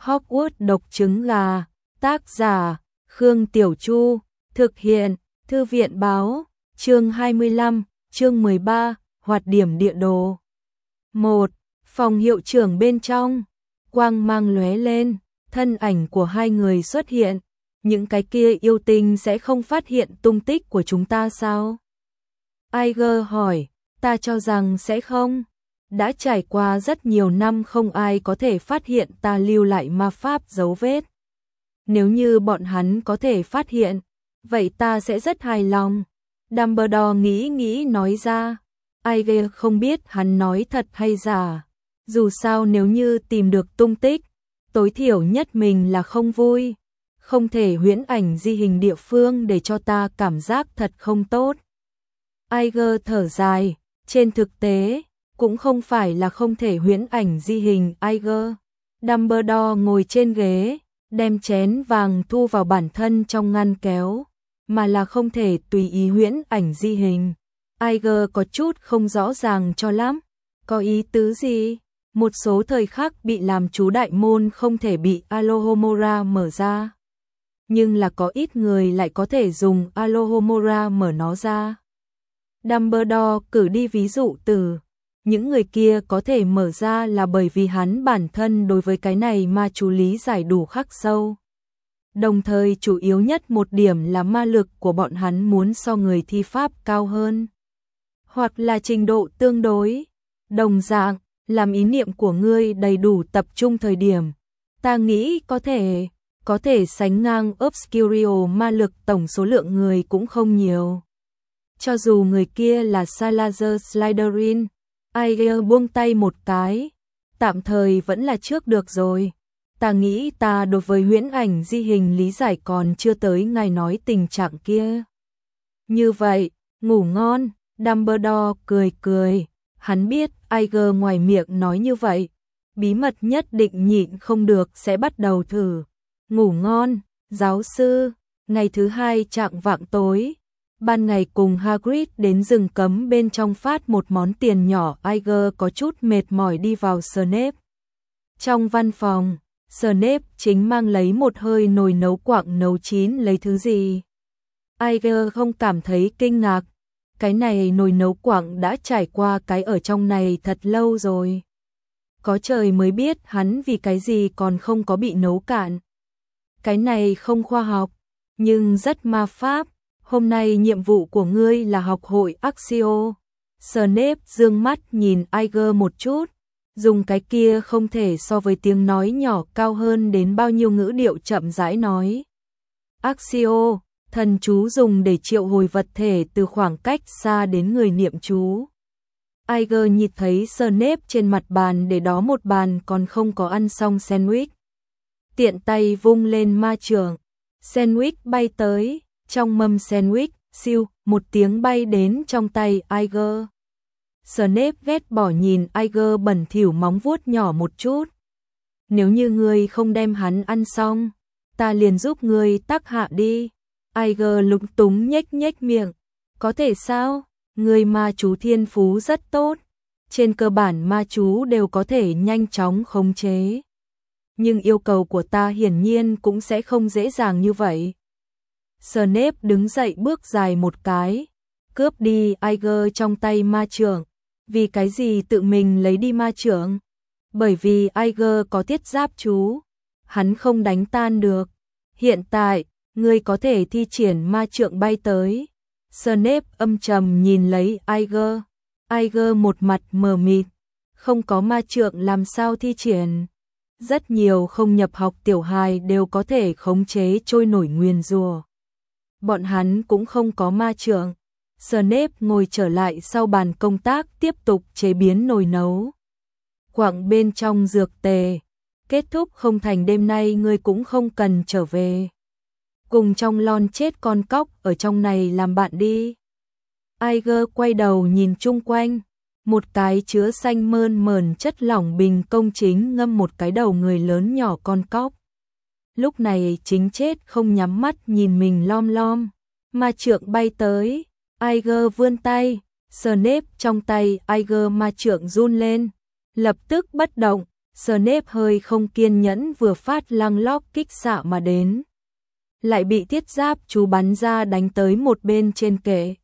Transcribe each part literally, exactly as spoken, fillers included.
Hogwarts độc trứng gà, tác giả, Khương Tiểu Chu, thực hiện, Thư viện báo, chương hai mươi lăm, chương mười ba, hoạt điểm địa đồ. một. Phòng hiệu trưởng bên trong, quang mang lóe lên, thân ảnh của hai người xuất hiện, những cái kia yêu tinh sẽ không phát hiện tung tích của chúng ta sao? Iger hỏi, ta cho rằng sẽ không. Đã trải qua rất nhiều năm không ai có thể phát hiện ta lưu lại ma pháp dấu vết. Nếu như bọn hắn có thể phát hiện, vậy ta sẽ rất hài lòng. Dumbledore nghĩ nghĩ nói ra. Iger không biết hắn nói thật hay giả. Dù sao nếu như tìm được tung tích, tối thiểu nhất mình là không vui. Không thể huyễn ảnh di hình địa phương để cho ta cảm giác thật không tốt. Iger thở dài, trên thực tế, cũng không phải là không thể huyễn ảnh di hình Iger. Dumbledore ngồi trên ghế, đem chén vàng thu vào bản thân trong ngăn kéo, mà là không thể tùy ý huyễn ảnh di hình. Iger có chút không rõ ràng cho lắm, có ý tứ gì? Một số thời khắc bị làm chú đại môn không thể bị Alohomora mở ra. Nhưng là có ít người lại có thể dùng Alohomora mở nó ra. Dumbledore cử đi ví dụ từ, những người kia có thể mở ra là bởi vì hắn bản thân đối với cái này ma chú lý giải đủ khắc sâu. Đồng thời chủ yếu nhất một điểm là ma lực của bọn hắn muốn so người thi pháp cao hơn. Hoặc là trình độ tương đối. Đồng dạng, làm ý niệm của ngươi đầy đủ tập trung thời điểm. Ta nghĩ có thể, có thể sánh ngang Obscurio ma lực tổng số lượng người cũng không nhiều. Cho dù người kia là Salazar Slytherin, Iger buông tay một cái, tạm thời vẫn là trước được rồi. Ta nghĩ ta đối với huyễn ảnh di hình lý giải còn chưa tới ngài nói tình trạng kia. Như vậy, ngủ ngon, Dumbledore cười cười, hắn biết Iger ngoài miệng nói như vậy, bí mật nhất định nhịn không được sẽ bắt đầu thử. Ngủ ngon, giáo sư. Ngày thứ hai chạng vạng tối, ban ngày cùng Hagrid đến rừng cấm bên trong phát một món tiền nhỏ. Iger có chút mệt mỏi đi vào Snape. Trong văn phòng, Snape chính mang lấy một hơi nồi nấu quặng nấu chín lấy thứ gì. Iger không cảm thấy kinh ngạc, cái này nồi nấu quặng đã trải qua cái ở trong này thật lâu rồi. Có trời mới biết hắn vì cái gì còn không có bị nấu cạn. Cái này không khoa học, nhưng rất ma pháp. Hôm nay nhiệm vụ của ngươi là học hội Accio. Snape dương mắt nhìn Iger một chút, dùng cái kia không thể so với tiếng nói nhỏ cao hơn đến bao nhiêu ngữ điệu chậm rãi nói. Accio, thần chú dùng để triệu hồi vật thể từ khoảng cách xa đến người niệm chú. Iger nhìn thấy Snape trên mặt bàn để đó một bàn còn không có ăn xong sandwich. Tiện tay vung lên ma chưởng, sandwich bay tới, trong mâm sandwich, siêu, một tiếng bay đến trong tay Iger. Snape ghét bỏ nhìn Iger bẩn thỉu móng vuốt nhỏ một chút. Nếu như ngươi không đem hắn ăn xong, ta liền giúp ngươi tắc hạ đi. Iger lúng túng nhếch nhếch miệng. Có thể sao? Ngươi ma chú thiên phú rất tốt. Trên cơ bản ma chú đều có thể nhanh chóng khống chế. Nhưng yêu cầu của ta hiển nhiên cũng sẽ không dễ dàng như vậy. Snape đứng dậy bước dài một cái, cướp đi Iger trong tay ma chưởng. Vì cái gì tự mình lấy đi ma chưởng? Bởi vì Iger có thiết giáp chú, hắn không đánh tan được. Hiện tại, ngươi có thể thi triển ma chưởng bay tới. Snape âm trầm nhìn lấy Iger. Iger một mặt mờ mịt, không có ma chưởng làm sao thi triển? Rất nhiều không nhập học tiểu hài đều có thể khống chế trôi nổi nguyền rủa. Bọn hắn cũng không có ma chưởng. Snape ngồi trở lại sau bàn công tác tiếp tục chế biến nồi nấu. Quặng bên trong dược tề. Kết thúc không thành đêm nay ngươi cũng không cần trở về. Cùng trong lon chết con cóc ở trong này làm bạn đi. Iger quay đầu nhìn chung quanh. Một cái chứa xanh mơn mờn chất lỏng bình công chính ngâm một cái đầu người lớn nhỏ con cóc. Lúc này chính chết không nhắm mắt nhìn mình lom lom. Ma chưởng bay tới. Iger vươn tay. Snape trong tay Iger ma chưởng run lên. Lập tức bất động. Snape hơi không kiên nhẫn vừa phát lăng lóc kích xạ mà đến. Lại bị thiết giáp chú bắn ra đánh tới một bên trên kệ.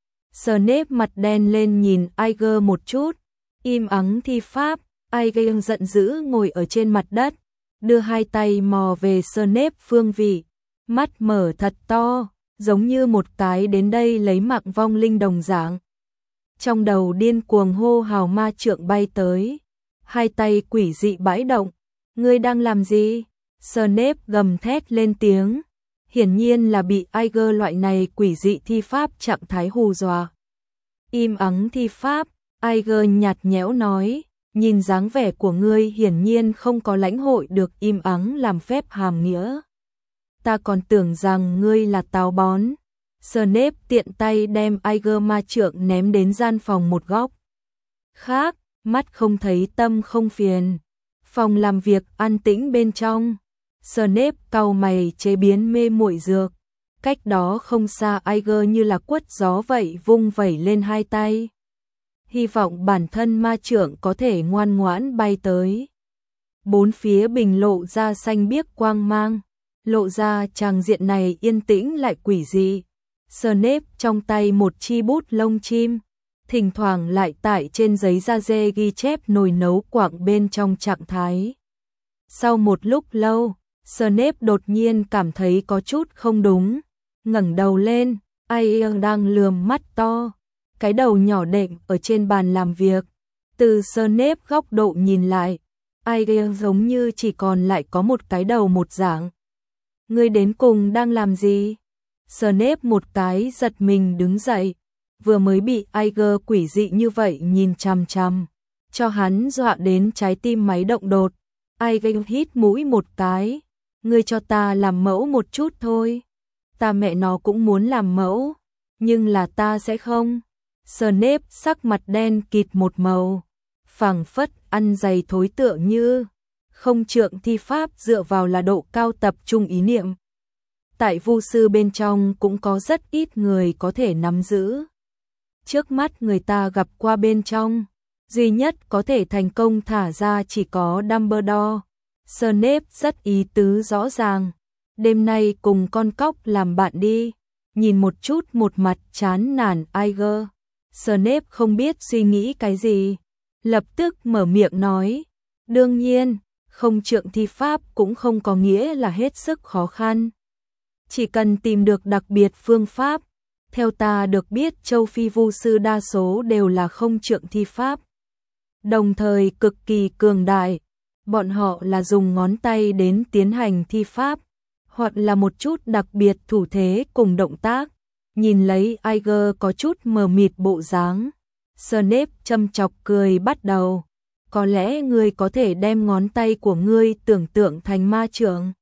Snape mặt đen lên nhìn Iger một chút, im ắng thi pháp. Iger giận dữ ngồi ở trên mặt đất, đưa hai tay mò về Snape phương vị, mắt mở thật to, giống như một cái đến đây lấy mạng vong linh đồng dạng. Trong đầu điên cuồng hô hào ma trượng bay tới, hai tay quỷ dị bãi động. Ngươi đang làm gì? Snape gầm thét lên tiếng, hiển nhiên là bị Iger loại này quỷ dị thi pháp trạng thái hù dọa. Im ắng thi pháp, Iger nhạt nhẽo nói, nhìn dáng vẻ của ngươi hiển nhiên không có lãnh hội được im ắng làm phép hàm nghĩa. Ta còn tưởng rằng ngươi là táo bón. Snape tiện tay đem Iger ma trượng ném đến gian phòng một góc khác, mắt không thấy tâm không phiền. Phòng làm việc an tĩnh bên trong. Snape cau mày chế biến mê muội dược. Cách đó không xa Iger như là quất gió vậy vung vẩy lên hai tay. Hy vọng bản thân ma trượng có thể ngoan ngoãn bay tới. Bốn phía bình lộ ra xanh biếc quang mang, lộ ra tràng diện này yên tĩnh lại quỷ dị. Snape trong tay một chi bút lông chim, thỉnh thoảng lại tải trên giấy da dê ghi chép nồi nấu quặng bên trong trạng thái. Sau một lúc lâu, Snape đột nhiên cảm thấy có chút không đúng, ngẩng đầu lên, Iger đang lườm mắt to, cái đầu nhỏ đệm ở trên bàn làm việc. Từ Snape góc độ nhìn lại, Iger giống như chỉ còn lại có một cái đầu một dạng. Ngươi đến cùng đang làm gì? Snape một cái giật mình đứng dậy, vừa mới bị Iger quỷ dị như vậy nhìn chằm chằm, cho hắn dọa đến trái tim máy động đột. Iger hít mũi một cái, ngươi cho ta làm mẫu một chút thôi. Ta mẹ nó cũng muốn làm mẫu, nhưng là ta sẽ không. Snape sắc mặt đen kịt một màu, phảng phất ăn dày thối tựa như không trượng thi pháp dựa vào là độ cao tập trung ý niệm. Tại vu sư bên trong cũng có rất ít người có thể nắm giữ. Trước mắt người ta gặp qua bên trong, duy nhất có thể thành công thả ra chỉ có Dumbledore. Snape rất ý tứ rõ ràng, đêm nay cùng con cóc làm bạn đi. Nhìn một chút một mặt chán nản Iger, Snape không biết suy nghĩ cái gì, lập tức mở miệng nói, đương nhiên, không trượng thi pháp cũng không có nghĩa là hết sức khó khăn. Chỉ cần tìm được đặc biệt phương pháp. Theo ta được biết châu Phi vu sư đa số đều là không trượng thi pháp, đồng thời cực kỳ cường đại. Bọn họ là dùng ngón tay đến tiến hành thi pháp, hoặc là một chút đặc biệt thủ thế cùng động tác. Nhìn lấy Iger có chút mờ mịt bộ dáng, Snape châm chọc cười bắt đầu. Có lẽ ngươi có thể đem ngón tay của ngươi tưởng tượng thành ma trượng.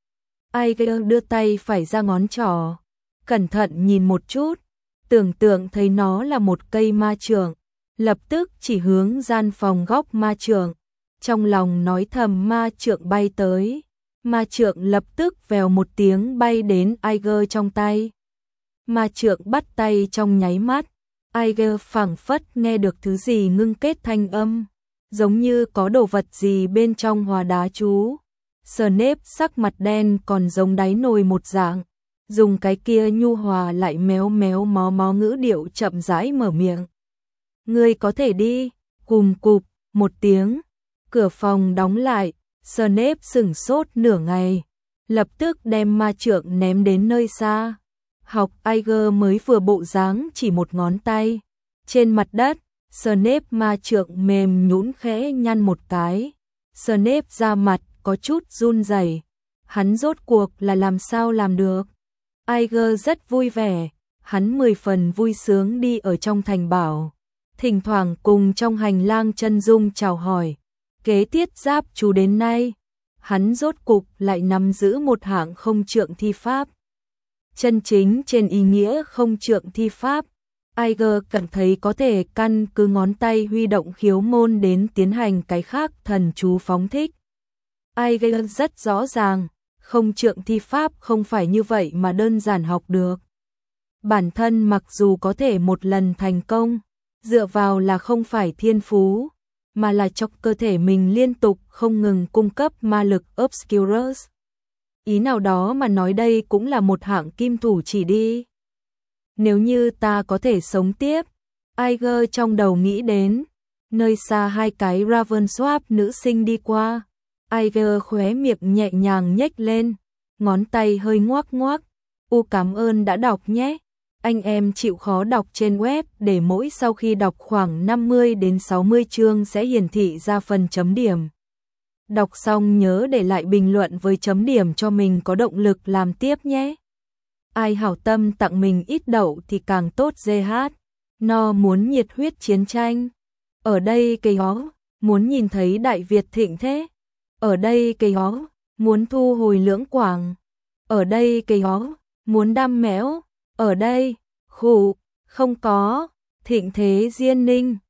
Iger đưa tay phải ra ngón trỏ, cẩn thận nhìn một chút, tưởng tượng thấy nó là một cây ma trượng, lập tức chỉ hướng gian phòng góc ma trượng, trong lòng nói thầm ma trượng bay tới. Ma trượng lập tức vèo một tiếng bay đến Iger trong tay. Ma trượng bắt tay trong nháy mắt, Iger phảng phất nghe được thứ gì ngưng kết thanh âm, giống như có đồ vật gì bên trong hòa đá chú. Snape sắc mặt đen còn giống đáy nồi một dạng, dùng cái kia nhu hòa lại méo méo mó mó ngữ điệu chậm rãi mở miệng. Ngươi có thể đi. Cùm cụp một tiếng, cửa phòng đóng lại. Snape sửng sốt nửa ngày, lập tức đem ma trượng ném đến nơi xa. Học Iger mới vừa bộ dáng chỉ một ngón tay. Trên mặt đất, Snape ma trượng mềm nhũn khẽ nhăn một cái. Snape ra mặt có chút run rẩy. Hắn rốt cuộc là làm sao làm được? Iger rất vui vẻ, hắn mười phần vui sướng đi ở trong thành bảo, thỉnh thoảng cùng trong hành lang chân dung chào hỏi. Kế tiết giáp chú đến nay, hắn rốt cục lại nắm giữ một hạng không trượng thi pháp. Chân chính trên ý nghĩa không trượng thi pháp, Iger cảm thấy có thể căn cứ ngón tay huy động khiếu môn đến tiến hành cái khác thần chú phóng thích. Iger rất rõ ràng, không trượng thi pháp không phải như vậy mà đơn giản học được. Bản thân mặc dù có thể một lần thành công, dựa vào là không phải thiên phú, mà là cho cơ thể mình liên tục không ngừng cung cấp ma lực Obscurus. Ý nào đó mà nói đây cũng là một hạng kim thủ chỉ đi. Nếu như ta có thể sống tiếp, Iger trong đầu nghĩ đến, nơi xa hai cái Ravenswap nữ sinh đi qua. Iger khóe miệng nhẹ nhàng nhếch lên, ngón tay hơi ngoác ngoác. U cảm ơn đã đọc nhé. Anh em chịu khó đọc trên web để mỗi sau khi đọc khoảng năm mươi đến sáu mươi chương sẽ hiển thị ra phần chấm điểm. Đọc xong nhớ để lại bình luận với chấm điểm cho mình có động lực làm tiếp nhé. Ai hảo tâm tặng mình ít đậu thì càng tốt giê hát. No muốn nhiệt huyết chiến tranh. Ở đây cây ó, muốn nhìn thấy Đại Việt thịnh thế. Ở đây cây ó, muốn thu hồi Lưỡng Quảng. Ở đây cây ó, muốn đam mẽo. Ở đây, khủ, không có, thịnh thế Diên Ninh.